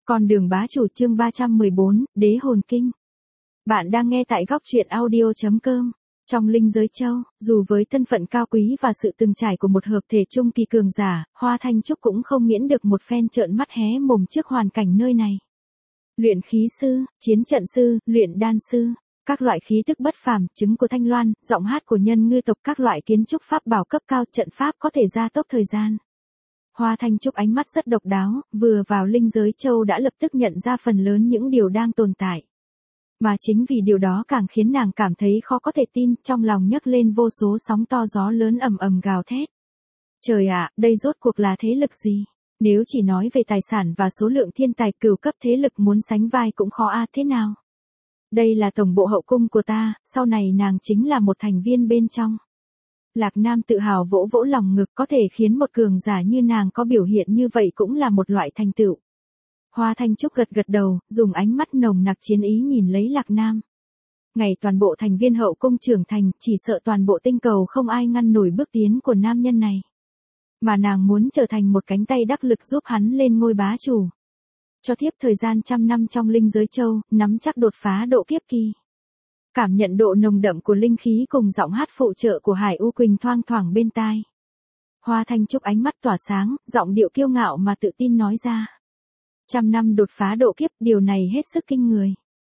Con đường bá chủ chương 314, Đế hồn kinh. Bạn đang nghe tại góc truyện audio.com. Trong linh giới châu, dù với thân phận cao quý và sự từng trải của một hợp thể trung kỳ cường giả, Hoa Thanh Trúc cũng không miễn được một phen trợn mắt hé mồm trước hoàn cảnh nơi này. Luyện khí sư, chiến trận sư, luyện đan sư, các loại khí tức bất phàm, trứng của Thanh Loan, giọng hát của nhân ngư tộc, các loại kiến trúc pháp bảo cấp cao, trận pháp có thể gia tốc thời gian. Hoa Thanh Trúc ánh mắt rất độc đáo, vừa vào linh giới châu đã lập tức nhận ra phần lớn những điều đang tồn tại. Mà chính vì điều đó càng khiến nàng cảm thấy khó có thể tin, trong lòng nhấc lên vô số sóng to gió lớn ầm ầm gào thét. Trời ạ, đây rốt cuộc là thế lực gì? Nếu chỉ nói về tài sản và số lượng thiên tài cửu cấp thế lực muốn sánh vai cũng khó thế nào? Đây là tổng bộ hậu cung của ta, sau này nàng chính là một thành viên bên trong. Lạc Nam tự hào vỗ vỗ lòng ngực, có thể khiến một cường giả như nàng có biểu hiện như vậy cũng là một loại thành tựu. Hoa Thanh Trúc gật gật đầu, dùng ánh mắt nồng nặc chiến ý nhìn lấy Lạc Nam. Ngày toàn bộ thành viên hậu cung trưởng thành, chỉ sợ toàn bộ tinh cầu không ai ngăn nổi bước tiến của nam nhân này. Mà nàng muốn trở thành một cánh tay đắc lực giúp hắn lên ngôi bá chủ. Cho thiếp thời gian 100 năm trong linh giới châu, nắm chắc đột phá độ kiếp kỳ. Cảm nhận độ nồng đậm của linh khí cùng giọng hát phụ trợ của Hải U Quỳnh thoang thoảng bên tai. Hoa Thanh Trúc ánh mắt tỏa sáng, giọng điệu kiêu ngạo mà tự tin nói ra. 100 năm đột phá độ kiếp, điều này hết sức kinh người.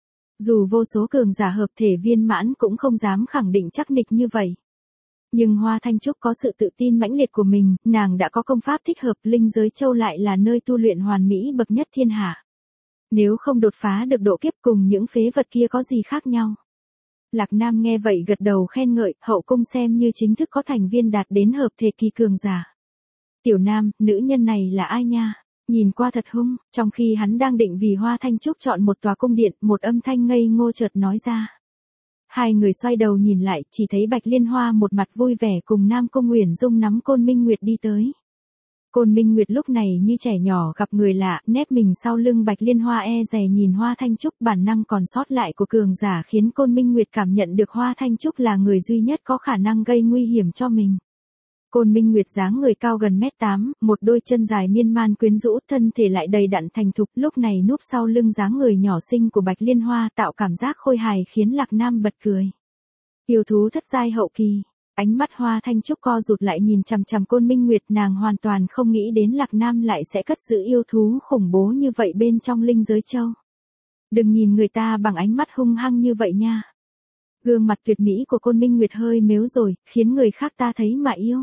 Dù vô số cường giả hợp thể viên mãn cũng không dám khẳng định chắc nịch như vậy. Nhưng Hoa Thanh Trúc có sự tự tin mãnh liệt của mình, nàng đã có công pháp thích hợp, linh giới châu lại là nơi tu luyện hoàn mỹ bậc nhất thiên hạ. Nếu không đột phá được độ kiếp cùng những phế vật kia có gì khác nhau? Lạc Nam nghe vậy gật đầu khen ngợi, hậu cung xem như chính thức có thành viên đạt đến hợp thể kỳ cường giả. Tiểu Nam, nữ nhân này là ai nha? Nhìn qua thật hung, trong khi hắn đang định vì Hoa Thanh Trúc chọn một tòa cung điện, một âm thanh ngây ngô chợt nói ra. Hai người xoay đầu nhìn lại, chỉ thấy Bạch Liên Hoa một mặt vui vẻ cùng Nam Cung Uyển Dung nắm Côn Minh Nguyệt đi tới. Côn Minh Nguyệt lúc này như trẻ nhỏ gặp người lạ, nép mình sau lưng Bạch Liên Hoa dè nhìn Hoa Thanh Trúc, bản năng còn sót lại của cường giả khiến Côn Minh Nguyệt cảm nhận được Hoa Thanh Trúc là người duy nhất có khả năng gây nguy hiểm cho mình. Côn Minh Nguyệt dáng người cao gần 1m8, một đôi chân dài miên man quyến rũ, thân thể lại đầy đặn thành thục, lúc này núp sau lưng dáng người nhỏ xinh của Bạch Liên Hoa tạo cảm giác khôi hài khiến Lạc Nam bật cười. Yêu thú thất giai hậu kỳ. Ánh mắt Hoa Thanh Trúc co rụt lại nhìn chằm chằm Côn Minh Nguyệt, nàng hoàn toàn không nghĩ đến Lạc Nam lại sẽ cất giữ yêu thú khủng bố như vậy bên trong linh giới châu. Đừng nhìn người ta bằng ánh mắt hung hăng như vậy nha. Gương mặt tuyệt mỹ của Côn Minh Nguyệt hơi mếu rồi, khiến người khác ta thấy mà yêu.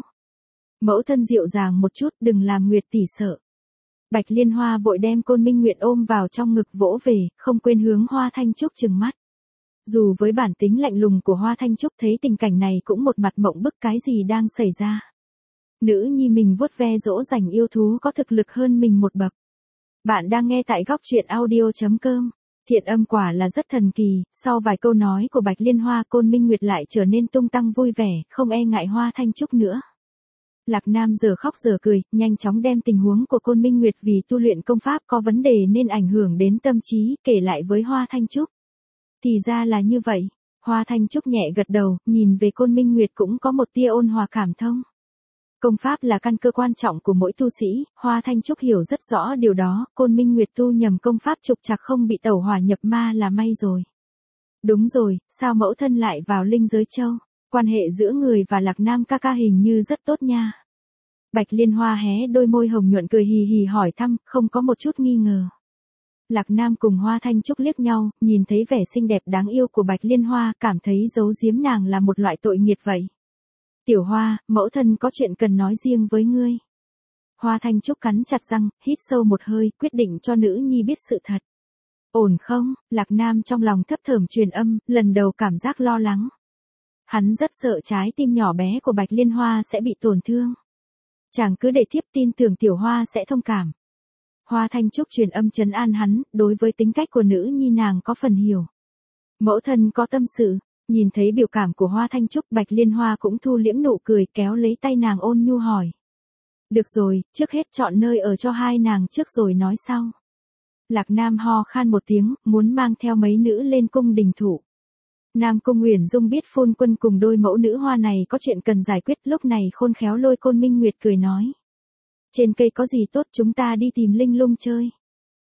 Mẫu thân dịu dàng một chút, đừng làm Nguyệt tỷ sợ. Bạch Liên Hoa vội đem Côn Minh Nguyệt ôm vào trong ngực vỗ về, không quên hướng Hoa Thanh Trúc trừng mắt. Dù với bản tính lạnh lùng của Hoa Thanh Trúc thấy tình cảnh này cũng một mặt mộng bức, cái gì đang xảy ra. Nữ nhi mình vuốt ve dỗ dành yêu thú có thực lực hơn mình một bậc. Bạn đang nghe tại góc truyện audio.com. Thiện âm quả là rất thần kỳ, sau vài câu nói của Bạch Liên Hoa, Côn Minh Nguyệt lại trở nên tung tăng vui vẻ, không e ngại Hoa Thanh Trúc nữa. Lạc Nam giờ khóc giờ cười, nhanh chóng đem tình huống của Côn Minh Nguyệt vì tu luyện công pháp có vấn đề nên ảnh hưởng đến tâm trí, kể lại với Hoa Thanh Trúc. Thì ra là như vậy. Hoa Thanh Trúc nhẹ gật đầu, nhìn về Côn Minh Nguyệt cũng có một tia ôn hòa cảm thông. Công pháp là căn cơ quan trọng của mỗi tu sĩ, Hoa Thanh Trúc hiểu rất rõ điều đó, Côn Minh Nguyệt tu nhầm công pháp trục trặc không bị tẩu hỏa nhập ma là may rồi. Đúng rồi, sao mẫu thân lại vào linh giới châu? Quan hệ giữa người và Lạc Nam ca ca hình như rất tốt nha. Bạch Liên Hoa hé đôi môi hồng nhuận cười hì hì hỏi thăm, không có một chút nghi ngờ. Lạc Nam cùng Hoa Thanh Trúc liếc nhau, nhìn thấy vẻ xinh đẹp đáng yêu của Bạch Liên Hoa, cảm thấy giấu giếm nàng là một loại tội nghiệt vậy. Tiểu Hoa, mẫu thân có chuyện cần nói riêng với ngươi. Hoa Thanh Trúc cắn chặt răng, hít sâu một hơi, quyết định cho nữ nhi biết sự thật. Ổn không? Lạc Nam trong lòng thấp thởm truyền âm, lần đầu cảm giác lo lắng. Hắn rất sợ trái tim nhỏ bé của Bạch Liên Hoa sẽ bị tổn thương. Chàng cứ để thiếp tin tưởng Tiểu Hoa sẽ thông cảm. Hoa Thanh Trúc truyền âm trấn an hắn, đối với tính cách của nữ nhi nàng có phần hiểu. Mẫu thân có tâm sự, nhìn thấy biểu cảm của Hoa Thanh Trúc, Bạch Liên Hoa cũng thu liễm nụ cười, kéo lấy tay nàng ôn nhu hỏi. Được rồi, trước hết chọn nơi ở cho hai nàng trước rồi nói sau. Lạc Nam ho khan một tiếng, muốn mang theo mấy nữ lên cung đình thủ. Nam Cung Uyển Dung biết Phôn Quân cùng đôi mẫu nữ hoa này có chuyện cần giải quyết, lúc này khôn khéo lôi Côn Minh Nguyệt cười nói. Trên cây có gì tốt, chúng ta đi tìm linh lung chơi.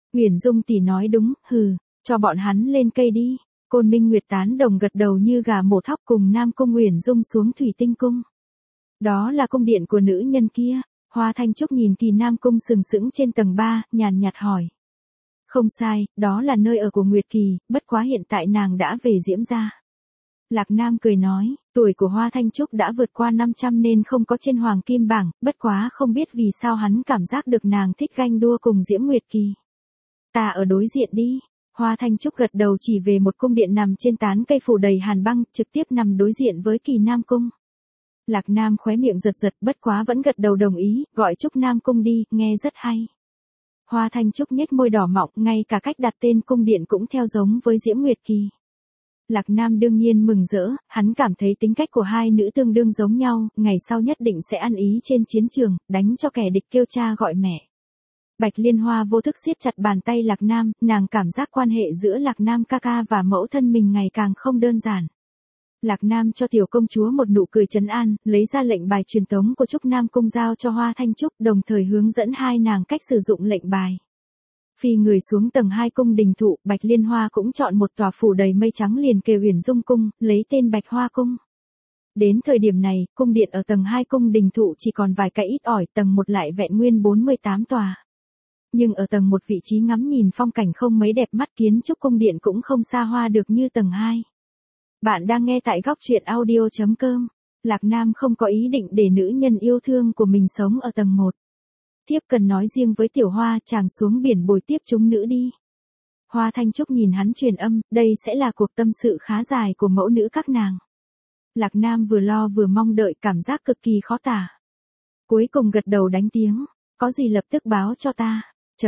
Uyển Dung tỷ nói đúng, hừ, cho bọn hắn lên cây đi. Côn Minh Nguyệt tán đồng gật đầu như gà mổ thóc cùng Nam Cung Uyển Dung xuống Thủy Tinh Cung. Đó là cung điện của nữ nhân kia. Hoa Thanh Trúc nhìn Kỳ Nam Cung sừng sững trên tầng 3, nhàn nhạt hỏi. Không sai, đó là nơi ở của Nguyệt Kỳ, bất quá hiện tại nàng đã về Diễm gia. Lạc Nam cười nói, tuổi của Hoa Thanh Trúc đã vượt qua 500 nên không có trên hoàng kim bảng, bất quá không biết vì sao hắn cảm giác được nàng thích ganh đua cùng Diễm Nguyệt Kỳ. Ta ở đối diện đi. Hoa Thanh Trúc gật đầu chỉ về một cung điện nằm trên tán cây phủ đầy hàn băng, trực tiếp nằm đối diện với Kỳ Nam Cung. Lạc Nam khóe miệng giật giật, bất quá vẫn gật đầu đồng ý, gọi Trúc Nam Cung đi, nghe rất hay. Hoa Thanh Trúc nhếch môi đỏ mọng, ngay cả cách đặt tên cung điện cũng theo giống với Diễm Nguyệt Kỳ. Lạc Nam đương nhiên mừng rỡ, hắn cảm thấy tính cách của hai nữ tương đương giống nhau, ngày sau nhất định sẽ ăn ý trên chiến trường, đánh cho kẻ địch kêu cha gọi mẹ. Bạch Liên Hoa vô thức siết chặt bàn tay Lạc Nam, nàng cảm giác quan hệ giữa Lạc Nam ca ca và mẫu thân mình ngày càng không đơn giản. Lạc Nam cho tiểu công chúa một nụ cười trấn an, lấy ra lệnh bài truyền tống của Trúc Nam Cung giao cho Hoa Thanh Trúc, đồng thời hướng dẫn hai nàng cách sử dụng lệnh bài. Phi người xuống tầng 2 cung đình thụ, Bạch Liên Hoa cũng chọn một tòa phủ đầy mây trắng liền kề Uyển Dung cung, lấy tên Bạch Hoa cung. Đến thời điểm này, cung điện ở tầng 2 cung đình thụ chỉ còn vài cái ít ỏi, tầng 1 lại vẹn nguyên 48 tòa. Nhưng ở tầng 1 vị trí ngắm nhìn phong cảnh không mấy đẹp mắt, kiến trúc cung điện cũng không xa hoa được như tầng 2. Bạn đang nghe tại góc truyện audio.com. Lạc Nam không có ý định để nữ nhân yêu thương của mình sống ở tầng 1. Thiếp cần nói riêng với Tiểu Hoa, chàng xuống biển bồi tiếp chúng nữ đi. Hoa Thanh Trúc nhìn hắn truyền âm, đây sẽ là cuộc tâm sự khá dài của mẫu nữ các nàng. Lạc Nam vừa lo vừa mong đợi, cảm giác cực kỳ khó tả. Cuối cùng gật đầu đánh tiếng, có gì lập tức báo cho ta.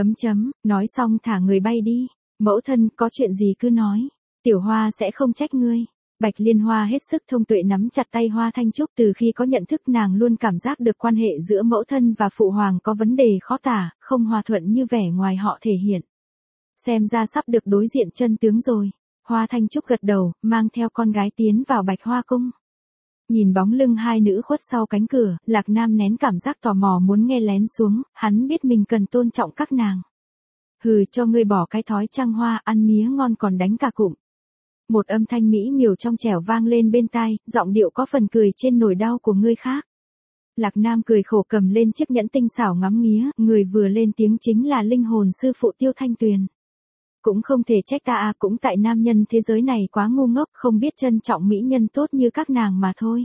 Nói xong thả người bay đi. Mẫu thân, có chuyện gì cứ nói. Tiểu Hoa sẽ không trách ngươi. Bạch Liên Hoa hết sức thông tuệ nắm chặt tay Hoa Thanh Trúc, từ khi có nhận thức nàng luôn cảm giác được quan hệ giữa mẫu thân và phụ hoàng có vấn đề khó tả, không hòa thuận như vẻ ngoài họ thể hiện. Xem ra sắp được đối diện chân tướng rồi. Hoa Thanh Trúc gật đầu, mang theo con gái tiến vào Bạch Hoa cung. Nhìn bóng lưng hai nữ khuất sau cánh cửa, Lạc Nam nén cảm giác tò mò muốn nghe lén xuống, hắn biết mình cần tôn trọng các nàng. Hừ, cho ngươi bỏ cái thói trăng hoa, ăn mía ngon còn đánh cả cụm. Một âm thanh mỹ miều trong trẻo vang lên bên tai, giọng điệu có phần cười trên nỗi đau của ngươi khác. Lạc Nam cười khổ cầm lên chiếc nhẫn tinh xảo ngắm nghía, người vừa lên tiếng chính là linh hồn sư phụ Tiêu Thanh Tuyền. Cũng không thể trách ta à, cũng tại nam nhân thế giới này quá ngu ngốc, không biết trân trọng mỹ nhân tốt như các nàng mà thôi.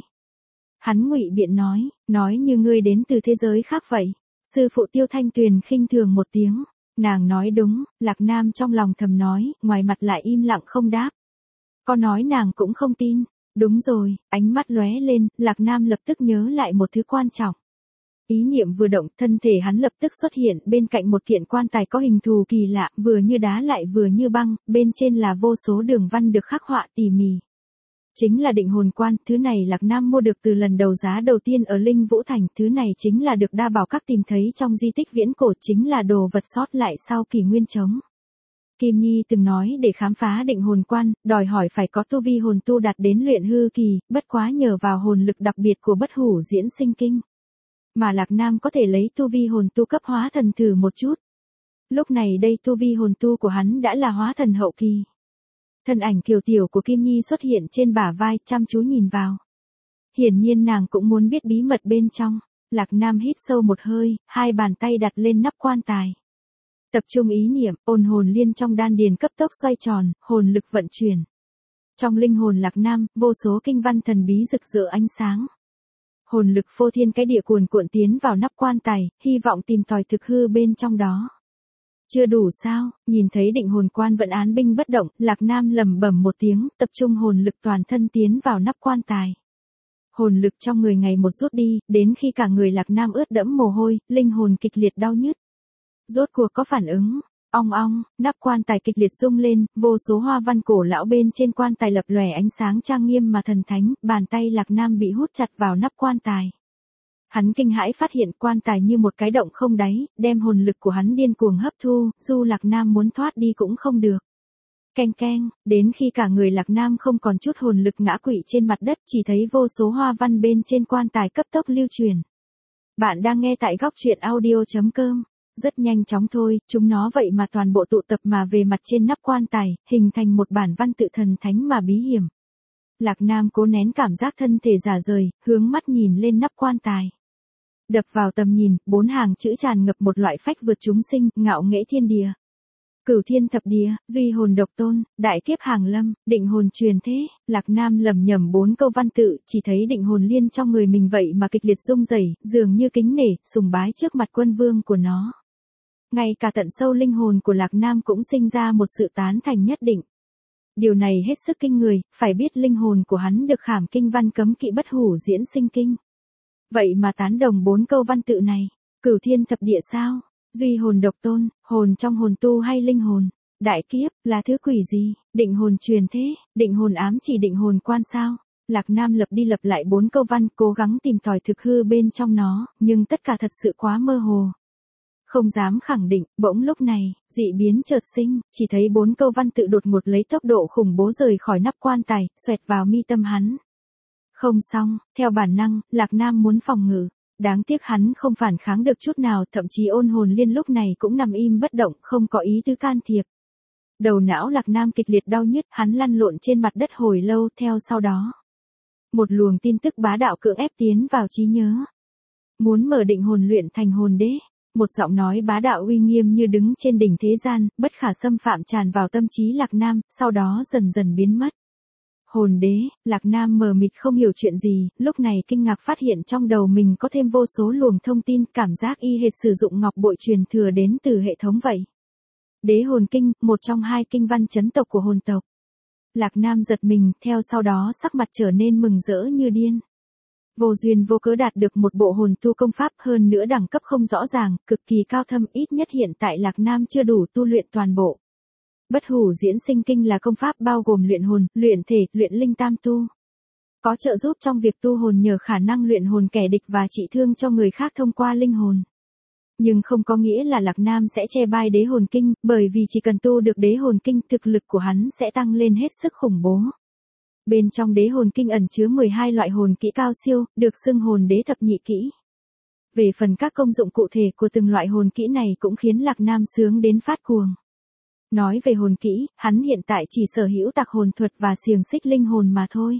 Hắn ngụy biện nói như ngươi đến từ thế giới khác vậy. Sư phụ Tiêu Thanh Tuyền khinh thường một tiếng. Nàng nói đúng, Lạc Nam trong lòng thầm nói, ngoài mặt lại im lặng không đáp. Có nói nàng cũng không tin. Đúng rồi, ánh mắt lóe lên, Lạc Nam lập tức nhớ lại một thứ quan trọng. Ý niệm vừa động, thân thể hắn lập tức xuất hiện bên cạnh một kiện quan tài có hình thù kỳ lạ, vừa như đá lại vừa như băng, bên trên là vô số đường văn được khắc họa tỉ mỉ. Chính là định hồn quan, thứ này Lạc Nam mua được từ lần đấu giá đầu tiên ở Linh Vũ Thành, thứ này chính là được Đa Bảo Các tìm thấy trong di tích viễn cổ, chính là đồ vật sót lại sau kỷ nguyên trống. Kim Nhi từng nói để khám phá định hồn quan, đòi hỏi phải có tu vi hồn tu đạt đến luyện hư kỳ, bất quá nhờ vào hồn lực đặc biệt của Bất Hủ Diễn Sinh Kinh. Mà Lạc Nam có thể lấy tu vi hồn tu cấp hóa thần thử một chút. Lúc này đây tu vi hồn tu của hắn đã là hóa thần hậu kỳ. Thân ảnh kiều tiểu của Kim Nhi xuất hiện trên bả vai, chăm chú nhìn vào. Hiển nhiên nàng cũng muốn biết bí mật bên trong. Lạc Nam hít sâu một hơi, hai bàn tay đặt lên nắp quan tài. Tập trung ý niệm, ôn hồn liên trong đan điền cấp tốc xoay tròn, hồn lực vận chuyển. Trong linh hồn Lạc Nam, vô số kinh văn thần bí rực rỡ ánh sáng. Hồn lực phô thiên cái địa cuồn cuộn tiến vào nắp quan tài, hy vọng tìm tòi thực hư bên trong đó. Chưa đủ sao? Nhìn thấy định hồn quan vẫn án binh bất động, Lạc Nam lẩm bẩm một tiếng, tập trung hồn lực toàn thân tiến vào nắp quan tài. Hồn lực trong người ngày một rút đi, đến khi cả người Lạc Nam ướt đẫm mồ hôi, linh hồn kịch liệt đau nhức. Rốt cuộc có phản ứng. Ong ong, nắp quan tài kịch liệt rung lên, vô số hoa văn cổ lão bên trên quan tài lập lòe ánh sáng trang nghiêm mà thần thánh, bàn tay Lạc Nam bị hút chặt vào nắp quan tài. Hắn kinh hãi phát hiện quan tài như một cái động không đáy, đem hồn lực của hắn điên cuồng hấp thu, dù Lạc Nam muốn thoát đi cũng không được. Keng keng, đến khi cả người Lạc Nam không còn chút hồn lực ngã quỵ trên mặt đất, chỉ thấy vô số hoa văn bên trên quan tài cấp tốc lưu truyền. Bạn đang nghe tại góc truyện audio.com. Rất nhanh chóng thôi, chúng nó vậy mà toàn bộ tụ tập mà về mặt trên nắp quan tài, hình thành một bản văn tự thần thánh mà bí hiểm. Lạc Nam cố nén cảm giác thân thể rã rời, hướng mắt nhìn lên nắp quan tài. Đập vào tầm nhìn, 4 hàng chữ tràn ngập một loại phách vượt chúng sinh, ngạo nghễ thiên địa. Cửu thiên thập địa, duy hồn độc tôn, đại kiếp hàng lâm, định hồn truyền thế. Lạc Nam lẩm nhẩm 4 câu văn tự, chỉ thấy định hồn liên trong người mình vậy mà kịch liệt rung rẩy, dường như kính nể, sùng bái trước mặt quân vương của nó. Ngay cả tận sâu linh hồn của Lạc Nam cũng sinh ra một sự tán thành nhất định. Điều này hết sức kinh người, phải biết linh hồn của hắn được khảm kinh văn cấm kỵ bất hủ diễn sinh kinh. Vậy mà tán đồng 4 câu văn tự này, cửu thiên thập địa sao? Duy hồn độc tôn, hồn trong hồn tu hay linh hồn? Đại kiếp, là thứ quỷ gì? Định hồn truyền thế, định hồn ám chỉ định hồn quan sao? Lạc Nam lặp đi lặp lại 4 câu văn, cố gắng tìm tòi thực hư bên trong nó, nhưng tất cả thật sự quá mơ hồ. Không dám khẳng định, bỗng lúc này, dị biến chợt sinh, chỉ thấy 4 câu văn tự đột ngột lấy tốc độ khủng bố rời khỏi nắp quan tài, xoẹt vào mi tâm hắn. Không xong, theo bản năng, Lạc Nam muốn phòng ngự. Đáng tiếc hắn không phản kháng được chút nào, thậm chí ôn hồn liên lúc này cũng nằm im bất động, không có ý tứ can thiệp. Đầu não Lạc Nam kịch liệt đau nhức, hắn lăn lộn trên mặt đất hồi lâu, theo sau đó. Một luồng tin tức bá đạo cưỡng ép tiến vào trí nhớ. Muốn mở định hồn luyện thành hồn đế. Một giọng nói bá đạo uy nghiêm như đứng trên đỉnh thế gian, bất khả xâm phạm tràn vào tâm trí Lạc Nam, sau đó dần dần biến mất. Hồn đế, Lạc Nam mờ mịt không hiểu chuyện gì, lúc này kinh ngạc phát hiện trong đầu mình có thêm vô số luồng thông tin, cảm giác y hệt sử dụng ngọc bội truyền thừa đến từ hệ thống vậy. Đế hồn kinh, một trong 2 kinh văn chấn tộc của hồn tộc. Lạc Nam giật mình, theo sau đó sắc mặt trở nên mừng rỡ như điên. Vô duyên vô cớ đạt được một bộ hồn tu công pháp, hơn nữa đẳng cấp không rõ ràng, cực kỳ cao thâm, ít nhất hiện tại Lạc Nam chưa đủ tu luyện toàn bộ. Bất hủ diễn sinh kinh là công pháp bao gồm luyện hồn, luyện thể, luyện linh tam tu. Có trợ giúp trong việc tu hồn nhờ khả năng luyện hồn kẻ địch và trị thương cho người khác thông qua linh hồn. Nhưng không có nghĩa là Lạc Nam sẽ che bai đế hồn kinh, bởi vì chỉ cần tu được đế hồn kinh, thực lực của hắn sẽ tăng lên hết sức khủng bố. Bên trong đế hồn kinh ẩn chứa 12 loại hồn kỹ cao siêu, được xưng hồn đế thập nhị kỹ. Về phần các công dụng cụ thể của từng loại hồn kỹ này cũng khiến Lạc Nam sướng đến phát cuồng. Nói về hồn kỹ, hắn hiện tại chỉ sở hữu tạc hồn thuật và xiềng xích linh hồn mà thôi.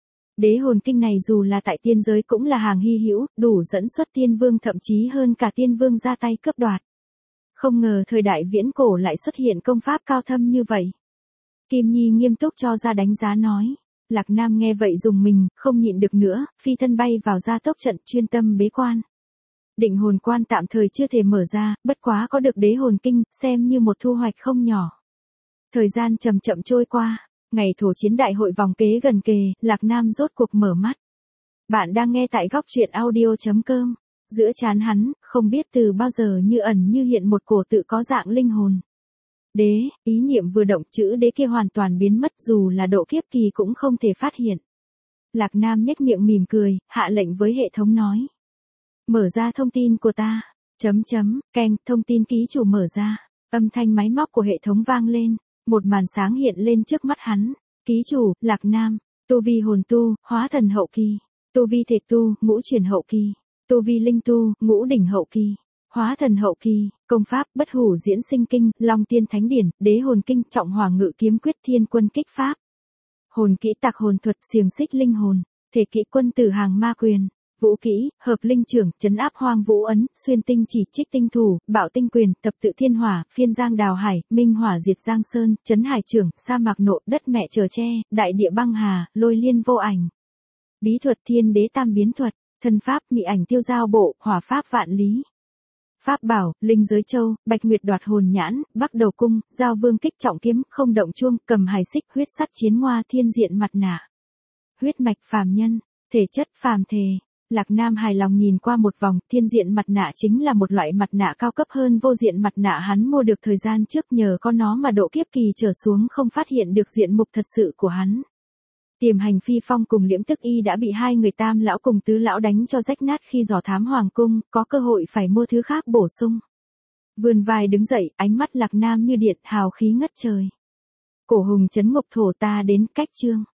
Đế hồn kinh này dù là tại tiên giới cũng là hàng hy hữu, đủ dẫn xuất tiên vương, thậm chí hơn cả tiên vương ra tay cướp đoạt. Không ngờ thời đại viễn cổ lại xuất hiện công pháp cao thâm như vậy. Kim Nhi nghiêm túc cho ra đánh giá nói. Lạc Nam nghe vậy dùng mình, không nhịn được nữa, phi thân bay vào gia tốc trận, chuyên tâm bế quan. Định hồn quan tạm thời chưa thể mở ra, bất quá có được đế hồn kinh, xem như một thu hoạch không nhỏ. Thời gian chậm chậm trôi qua, ngày thổ chiến đại hội vòng kế gần kề, Lạc Nam rốt cuộc mở mắt. Bạn đang nghe tại góc truyện audio.com. Giữa trán hắn, không biết từ bao giờ như ẩn như hiện một cổ tự có dạng linh hồn. Đế, ý niệm vừa động, chữ đế kia hoàn toàn biến mất, dù là độ kiếp kỳ cũng không thể phát hiện. Lạc Nam nhếch miệng mỉm cười, hạ lệnh với hệ thống nói. Mở ra thông tin của ta. Keng, thông tin ký chủ mở ra. Âm thanh máy móc của hệ thống vang lên. Một màn sáng hiện lên trước mắt hắn. Ký chủ, Lạc Nam. Tu vi hồn tu, hóa thần hậu kỳ. Tu vi thể tu, ngũ chuyển hậu kỳ. Tu vi linh tu, ngũ đỉnh hậu kỳ. Hóa thần hậu kỳ, công pháp, bất hủ diễn sinh kinh, long tiên thánh điển, đế hồn kinh, trọng hỏa ngự kiếm quyết, thiên quân kích pháp. Hồn kỹ tạc hồn thuật, xiềng xích linh hồn. Thể kỹ quân tử hàng ma quyền. Vũ kỹ, hợp linh trưởng, trấn áp hoang vũ ấn, xuyên tinh chỉ, trích tinh thủ, bạo tinh quyền, tập tự thiên hỏa, phiên giang đào hải, minh hỏa diệt giang sơn, trấn hải trưởng, sa mạc nộ, đất mẹ chở che, đại địa băng hà, lôi liên vô ảnh. Bí thuật thiên đế tam biến thuật, thân pháp, mị ảnh tiêu giao bộ, hỏa pháp vạn lý. Pháp bảo, linh giới châu, bạch nguyệt đoạt hồn nhãn, bắc đầu cung, giao vương kích trọng kiếm, không động chuông, cầm hài xích, huyết sắt chiến hoa, thiên diện mặt nạ. Huyết mạch phàm nhân, thể chất phàm thể. Lạc Nam hài lòng nhìn qua một vòng, thiên diện mặt nạ chính là một loại mặt nạ cao cấp hơn vô diện mặt nạ hắn mua được thời gian trước, nhờ có nó mà độ kiếp kỳ trở xuống không phát hiện được diện mục thật sự của hắn. Tiềm hành phi phong cùng Liễm Tức Y đã bị 2 người Tam lão cùng Tứ lão đánh cho rách nát khi dò thám hoàng cung, có cơ hội phải mua thứ khác bổ sung. Vươn vai đứng dậy, ánh mắt Lạc Nam như điện, hào khí ngất trời. Cổ hùng chấn ngục thổ, ta đến, cách chương.